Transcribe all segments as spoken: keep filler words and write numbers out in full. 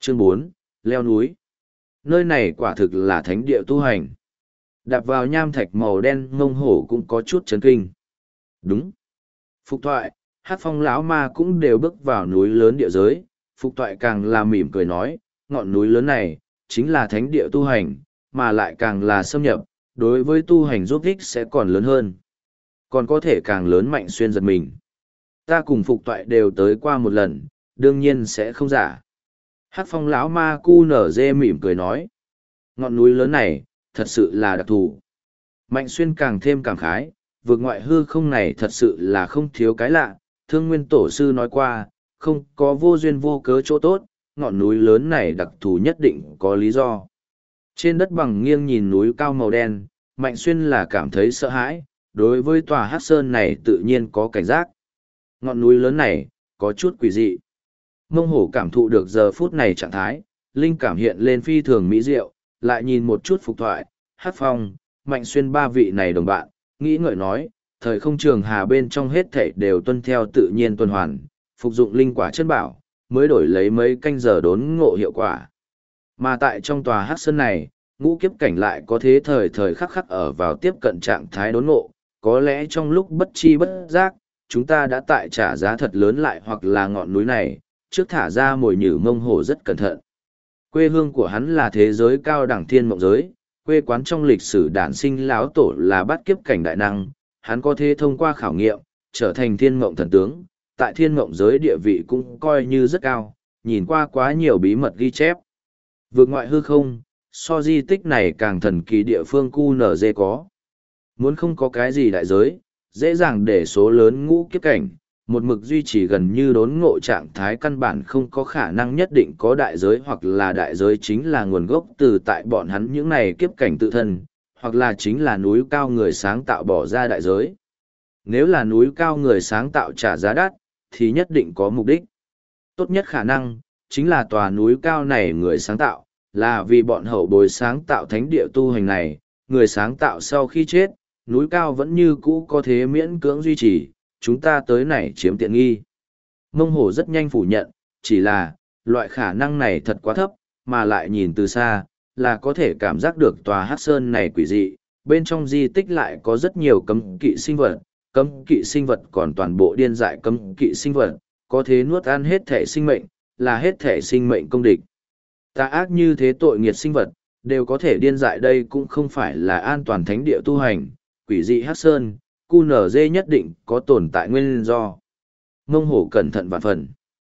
Chương bốn, leo núi. Nơi này quả thực là thánh địa tu hành. Đạp vào nham thạch màu đen, Mông Hổ cũng có chút chấn kinh. Đúng. Phục Thoại, Hát Phong lão ma cũng đều bước vào núi lớn địa giới. Phục Thoại càng là mỉm cười nói, ngọn núi lớn này chính là thánh địa tu hành, mà lại càng là xâm nhập, đối với tu hành giúp ích sẽ còn lớn hơn. Còn có thể càng lớn mạnh xuyên giật mình. Ta cùng Phục Toại đều tới qua một lần, đương nhiên sẽ không giả. Hát Phong lão ma cu nở dê mỉm cười nói. Ngọn núi lớn này, thật sự là đặc thù. Mạnh xuyên càng thêm càng khái, vượt ngoại hư không này thật sự là không thiếu cái lạ. Thương nguyên tổ sư nói qua, không có vô duyên vô cớ chỗ tốt, ngọn núi lớn này đặc thù nhất định có lý do. Trên đất bằng nghiêng nhìn núi cao màu đen, Mạnh xuyên là cảm thấy sợ hãi, đối với tòa hát sơn này tự nhiên có cảnh giác. Ngọn núi lớn này, có chút quỷ dị. Mông Hổ cảm thụ được giờ phút này trạng thái, linh cảm hiện lên phi thường mỹ diệu, lại nhìn một chút Phục Thoại, Hát Phong, Mạnh xuyên ba vị này đồng bạn, nghĩ ngợi nói, thời không trường hà bên trong hết thảy đều tuân theo tự nhiên tuần hoàn, phục dụng linh quả chân bảo, mới đổi lấy mấy canh giờ đốn ngộ hiệu quả. Mà tại trong tòa hát sơn này, ngũ kiếp cảnh lại có thế thời thời khắc khắc ở vào tiếp cận trạng thái đốn ngộ, có lẽ trong lúc bất chi bất giác, chúng ta đã tại trả giá thật lớn lại hoặc là ngọn núi này, trước thả ra mồi nhử. Mông Hổ rất cẩn thận. Quê hương của hắn là thế giới cao đẳng thiên mộng giới, quê quán trong lịch sử đản sinh lão tổ là bát kiếp cảnh đại năng, hắn có thể thông qua khảo nghiệm, trở thành thiên mộng thần tướng, tại thiên mộng giới địa vị cũng coi như rất cao, nhìn qua quá nhiều bí mật ghi chép. Vượt ngoại hư không, so di tích này càng thần kỳ địa phương cu nở dê có. Muốn không có cái gì đại giới, dễ dàng để số lớn ngũ kiếp cảnh, một mực duy trì gần như đốn ngộ trạng thái căn bản không có khả năng nhất định có đại giới, hoặc là đại giới chính là nguồn gốc từ tại bọn hắn những này kiếp cảnh tự thân, hoặc là chính là núi cao người sáng tạo bỏ ra đại giới. Nếu là núi cao người sáng tạo trả giá đắt, thì nhất định có mục đích. Tốt nhất khả năng, chính là tòa núi cao này người sáng tạo, là vì bọn hậu bối sáng tạo thánh địa tu hành này, người sáng tạo sau khi chết, núi cao vẫn như cũ có thế miễn cưỡng duy trì, chúng ta tới này chiếm tiện nghi. Mông Hổ rất nhanh phủ nhận, chỉ là, loại khả năng này thật quá thấp, mà lại nhìn từ xa, là có thể cảm giác được tòa hát sơn này quỷ dị, bên trong di tích lại có rất nhiều cấm kỵ sinh vật, cấm kỵ sinh vật còn toàn bộ điên dại cấm kỵ sinh vật, có thế nuốt ăn hết thể sinh mệnh, là hết thể sinh mệnh công địch. Tà ác như thế tội nghiệt sinh vật, đều có thể điên dại, đây cũng không phải là an toàn thánh địa tu hành, quỷ dị hát sơn, cu nở dê nhất định có tồn tại nguyên do. Mông Hổ cẩn thận vạn phần.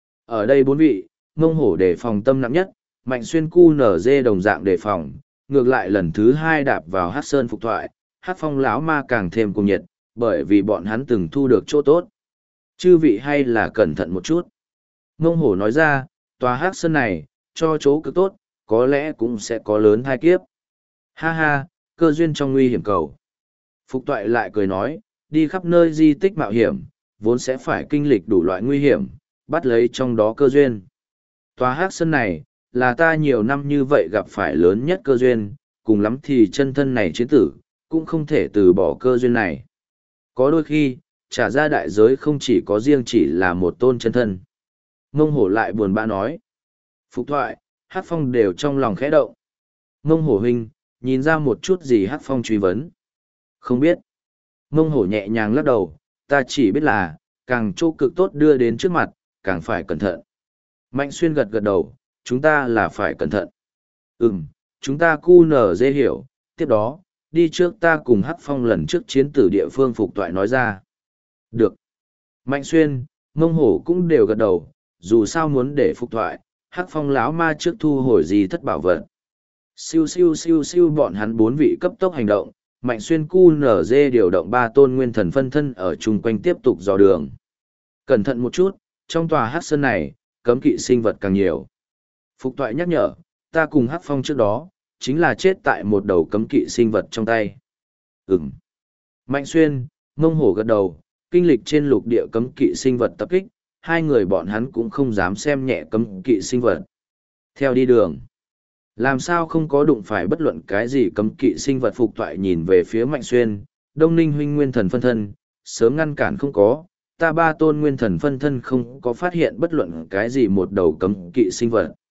Ở đây bốn vị, Mông Hổ đề phòng tâm nặng nhất, Mạnh xuyên cu nở dê đồng dạng đề phòng, ngược lại lần thứ hai đạp vào hát sơn Phục Thoại, Hát Phong lão ma càng thêm cuồng nhiệt, bởi vì bọn hắn từng thu được chỗ tốt. Chư vị hay là cẩn thận một chút. Mông Hổ nói ra, tòa hát sơn này, cho chỗ cực tốt, có lẽ cũng sẽ có lớn thai kiếp. Ha ha, cơ duyên trong nguy hiểm cầu. Phục Toại lại cười nói, đi khắp nơi di tích mạo hiểm, vốn sẽ phải kinh lịch đủ loại nguy hiểm, bắt lấy trong đó cơ duyên. Tòa hát sơn này, là ta nhiều năm như vậy gặp phải lớn nhất cơ duyên, cùng lắm thì chân thân này chiến tử, cũng không thể từ bỏ cơ duyên này. Có đôi khi, trả ra đại giới không chỉ có riêng chỉ là một tôn chân thân. Mông Hổ lại buồn bã nói. Phục Thoại, Hát Phong đều trong lòng khẽ động. Mông Hổ huynh, nhìn ra một chút gì? Hát Phong truy vấn. Không biết. Mông Hổ nhẹ nhàng lắc đầu, ta chỉ biết là, càng chỗ cực tốt đưa đến trước mặt, càng phải cẩn thận. Mạnh xuyên gật gật đầu, chúng ta là phải cẩn thận. Ừm, chúng ta cu nở dê hiểu, tiếp đó, đi trước ta cùng Hát Phong lần trước chiến tử địa phương. Phục Toại nói ra. Được. Mạnh xuyên, Mông Hổ cũng đều gật đầu, dù sao muốn để Phục Toại, Hát Phong lão ma trước thu hồi gì thất bảo vật. Siêu siêu siêu siêu bọn hắn bốn vị cấp tốc hành động, Mạnh xuyên cu nở dê điều động ba tôn nguyên thần phân thân ở chung quanh tiếp tục dò đường. Cẩn thận một chút, trong tòa hát sơn này, cấm kỵ sinh vật càng nhiều. Phục Toại nhắc nhở, ta cùng Hát Phong trước đó, chính là chết tại một đầu cấm kỵ sinh vật trong tay. Ừm. Mạnh xuyên, Mông Hổ gật đầu, kinh lịch trên lục địa cấm kỵ sinh vật tập kích, hai người bọn hắn cũng không dám xem nhẹ cấm kỵ sinh vật. Theo đi đường, làm sao không có đụng phải bất luận cái gì cấm kỵ sinh vật. Phục Toại nhìn về phía Mạnh xuyên, Đông Ninh huynh nguyên thần phân thân, sớm ngăn cản không có, ta ba tôn nguyên thần phân thân không có phát hiện bất luận cái gì một đầu cấm kỵ sinh vật.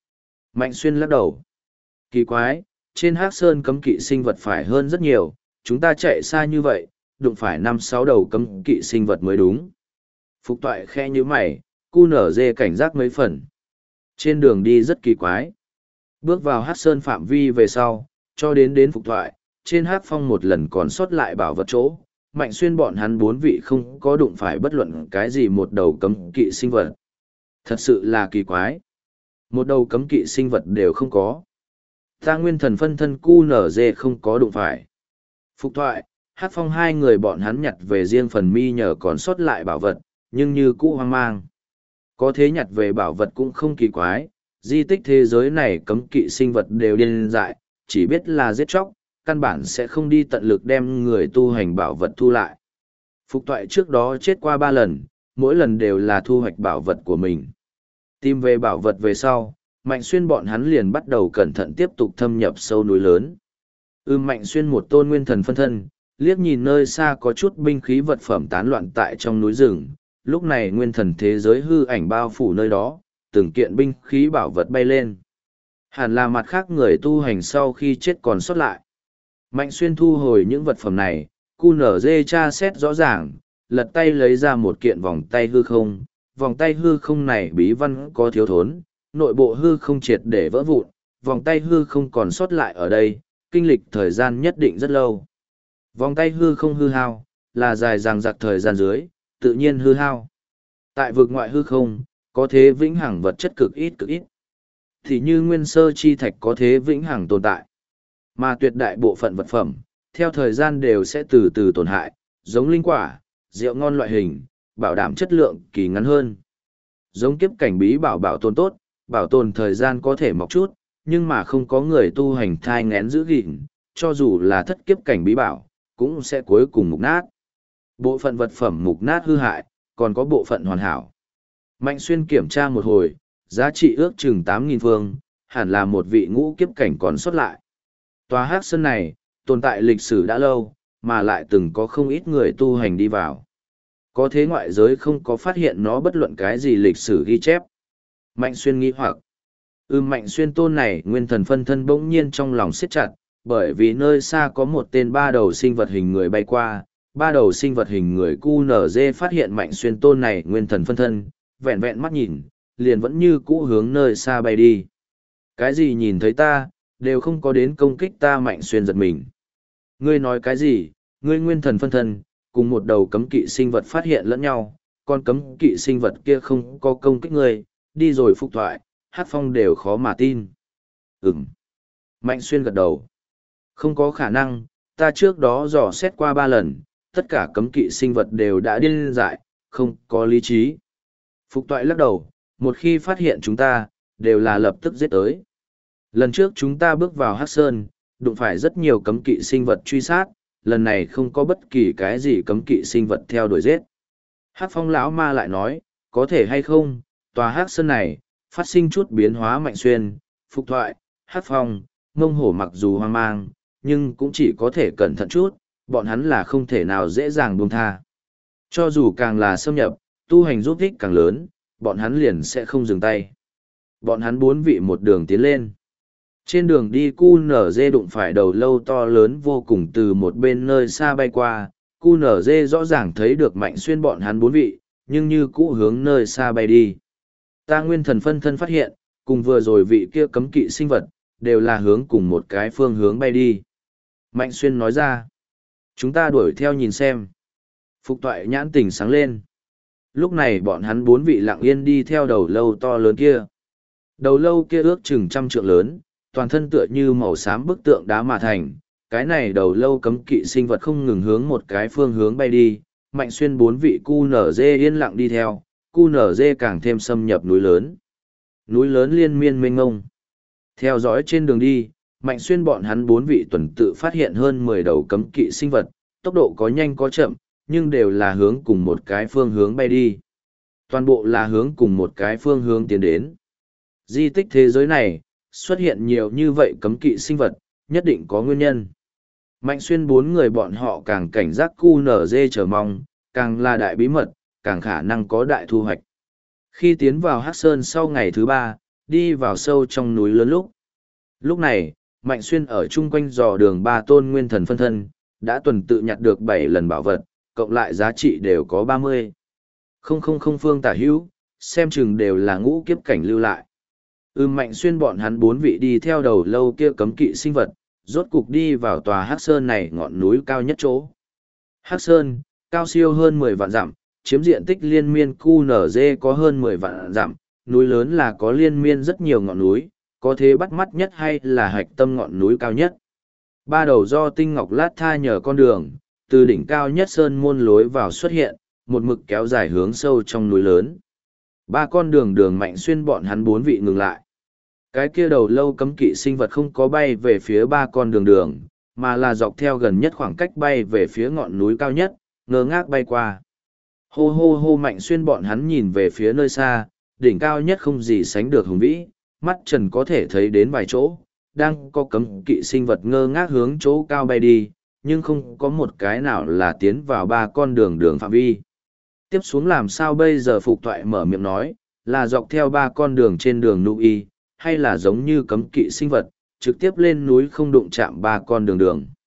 Mạnh Xuyên lắc đầu. Kỳ quái, trên Hắc Sơn cấm kỵ sinh vật phải hơn rất nhiều, chúng ta chạy xa như vậy, đụng phải năm sáu đầu cấm kỵ sinh vật mới đúng. Phục Toại khe như mày, cu nở dê cảnh giác mấy phần. Trên đường đi rất kỳ quái. Bước vào Hắc Sơn phạm vi về sau, cho đến đến Phục Toại, trên Hắc Phong một lần còn sót lại bảo vật chỗ, Mạnh Xuyên bọn hắn bốn vị không có đụng phải bất luận cái gì một đầu cấm kỵ sinh vật. Thật sự là kỳ quái. Một đầu cấm kỵ sinh vật đều không có. Ta nguyên thần phân thân cu nở dê không có đụng phải. Phục Thoại, Hắc Phong hai người bọn hắn nhặt về riêng phần mi nhờ còn sót lại bảo vật, nhưng như cũ hoang mang. Có thế nhặt về bảo vật cũng không kỳ quái, di tích thế giới này cấm kỵ sinh vật đều điên dại, chỉ biết là giết chóc, căn bản sẽ không đi tận lực đem người tu hành bảo vật thu lại. Phục Toại trước đó chết qua ba lần, mỗi lần đều là thu hoạch bảo vật của mình. Tìm về bảo vật về sau, Mạnh Xuyên bọn hắn liền bắt đầu cẩn thận tiếp tục thâm nhập sâu núi lớn. Ưm Mạnh Xuyên một tôn nguyên thần phân thân, liếc nhìn nơi xa có chút binh khí vật phẩm tán loạn tại trong núi rừng, lúc này nguyên thần thế giới hư ảnh bao phủ nơi đó, từng kiện binh khí bảo vật bay lên. Hẳn là mặt khác người tu hành sau khi chết còn sót lại. Mạnh Xuyên thu hồi những vật phẩm này, cu nở dê tra xét rõ ràng, lật tay lấy ra một kiện vòng tay hư không. Vòng tay hư không này bí văn có thiếu thốn, nội bộ hư không triệt để vỡ vụn, vòng tay hư không còn sót lại ở đây, kinh lịch thời gian nhất định rất lâu. Vòng tay hư không hư hao, là dài dằng dặc thời gian dưới, tự nhiên hư hao. Tại vực ngoại hư không, có thế vĩnh hằng vật chất cực ít cực ít. Thì như nguyên sơ chi thạch có thế vĩnh hằng tồn tại. Mà tuyệt đại bộ phận vật phẩm, theo thời gian đều sẽ từ từ tổn hại, giống linh quả, rượu ngon loại hình, bảo đảm chất lượng kỳ ngắn hơn. Giống kiếp cảnh bí bảo bảo tồn tốt, bảo tồn thời gian có thể mọc chút, nhưng mà không có người tu hành thai ngén giữ gìn, cho dù là thất kiếp cảnh bí bảo, cũng sẽ cuối cùng mục nát. Bộ phận vật phẩm mục nát hư hại, còn có bộ phận hoàn hảo. Mạnh Xuyên kiểm tra một hồi, giá trị ước chừng tám nghìn phương, hẳn là một vị ngũ kiếp cảnh còn sót lại. Tòa Hắc Sơn này, tồn tại lịch sử đã lâu, mà lại từng có không ít người tu hành đi vào. Có thế ngoại giới không có phát hiện nó bất luận cái gì lịch sử ghi chép. Mạnh Xuyên nghi hoặc. Ưm Mạnh Xuyên tôn này nguyên thần phân thân bỗng nhiên trong lòng siết chặt, bởi vì nơi xa có một tên ba đầu sinh vật hình người bay qua, ba đầu sinh vật hình người cu nở dê phát hiện Mạnh Xuyên tôn này nguyên thần phân thân, vẹn vẹn mắt nhìn, liền vẫn như cũ hướng nơi xa bay đi. Cái gì nhìn thấy ta, đều không có đến công kích ta. Mạnh Xuyên giật mình. Ngươi nói cái gì, ngươi nguyên thần phân thân, cùng một đầu cấm kỵ sinh vật phát hiện lẫn nhau, con cấm kỵ sinh vật kia không có công kích ngươi, đi rồi Phục Thoại, Hắc Phong đều khó mà tin. Ừm. Mạnh Xuyên gật đầu. Không có khả năng, ta trước đó dò xét qua ba lần, tất cả cấm kỵ sinh vật đều đã điên dại, không có lý trí. Phục Toại lắc đầu, một khi phát hiện chúng ta, đều là lập tức giết tới. Lần trước chúng ta bước vào Hắc Sơn, đụng phải rất nhiều cấm kỵ sinh vật truy sát, lần này không có bất kỳ cái gì cấm kỵ sinh vật theo đuổi giết. Hắc Phong lão ma lại nói, có thể hay không, tòa Hắc Sơn này, phát sinh chút biến hóa. Mạnh Xuyên, Phục Thoại, Hắc Phong, Mông Hổ mặc dù hoang mang, nhưng cũng chỉ có thể cẩn thận chút, bọn hắn là không thể nào dễ dàng buông tha. Cho dù càng là xâm nhập, tu hành giúp ích càng lớn, bọn hắn liền sẽ không dừng tay. Bọn hắn bốn vị một đường tiến lên. Trên đường đi cu nở dê đụng phải đầu lâu to lớn vô cùng từ một bên nơi xa bay qua, cu nở dê rõ ràng thấy được Mạnh Xuyên bọn hắn bốn vị, nhưng như cũ hướng nơi xa bay đi. Ta nguyên thần phân thân phát hiện, cùng vừa rồi vị kia cấm kỵ sinh vật, đều là hướng cùng một cái phương hướng bay đi. Mạnh Xuyên nói ra, chúng ta đuổi theo nhìn xem. Phục Toại nhãn tỉnh sáng lên. Lúc này bọn hắn bốn vị lặng yên đi theo đầu lâu to lớn kia. Đầu lâu kia ước chừng trăm trượng lớn, toàn thân tựa như màu xám bức tượng đá mà thành. Cái này đầu lâu cấm kỵ sinh vật không ngừng hướng một cái phương hướng bay đi. Mạnh Xuyên bốn vị cu nở dê yên lặng đi theo, cu nở dê càng thêm xâm nhập núi lớn. Núi lớn liên miên mênh ngông. Theo dõi trên đường đi, Mạnh Xuyên bọn hắn bốn vị tuần tự phát hiện hơn mười đầu cấm kỵ sinh vật, tốc độ có nhanh có chậm, nhưng đều là hướng cùng một cái phương hướng bay đi. Toàn bộ là hướng cùng một cái phương hướng tiến đến. Di tích thế giới này, xuất hiện nhiều như vậy cấm kỵ sinh vật, nhất định có nguyên nhân. Mạnh Xuyên bốn người bọn họ càng cảnh giác cu nở dê chờ mong, càng là đại bí mật, càng khả năng có đại thu hoạch. Khi tiến vào Hắc Sơn sau ngày thứ ba, đi vào sâu trong núi lớn lúc. Lúc này, Mạnh Xuyên ở chung quanh dò đường ba tôn nguyên thần phân thân, đã tuần tự nhặt được bảy lần bảo vật, cộng lại giá trị đều có ba mươi. Không không không phương tả hữu, xem chừng đều là ngũ kiếp cảnh lưu lại. Ư Mạnh Xuyên bọn hắn bốn vị đi theo đầu lâu kia cấm kỵ sinh vật, rốt cục đi vào tòa Hắc Sơn này ngọn núi cao nhất chỗ. Hắc Sơn, cao siêu hơn mười vạn dặm, chiếm diện tích liên miên Q N Z có hơn mười vạn dặm, núi lớn là có liên miên rất nhiều ngọn núi, có thế bắt mắt nhất hay là hạch tâm ngọn núi cao nhất. Ba đầu do tinh ngọc lát tha nhờ con đường, từ đỉnh cao nhất sơn môn lối vào xuất hiện, một mực kéo dài hướng sâu trong núi lớn. Ba con đường đường Mạnh Xuyên bọn hắn bốn vị ngừng lại. Cái kia đầu lâu cấm kỵ sinh vật không có bay về phía ba con đường đường, mà là dọc theo gần nhất khoảng cách bay về phía ngọn núi cao nhất, ngơ ngác bay qua. Hô hô hô Mạnh Xuyên bọn hắn nhìn về phía nơi xa, đỉnh cao nhất không gì sánh được hùng vĩ, mắt trần có thể thấy đến vài chỗ, đang có cấm kỵ sinh vật ngơ ngác hướng chỗ cao bay đi, nhưng không có một cái nào là tiến vào ba con đường đường phạm vi. Tiếp xuống làm sao bây giờ? Phục Toại mở miệng nói, là dọc theo ba con đường trên đường Nụ Y, hay là giống như cấm kỵ sinh vật, trực tiếp lên núi không đụng chạm ba con đường đường.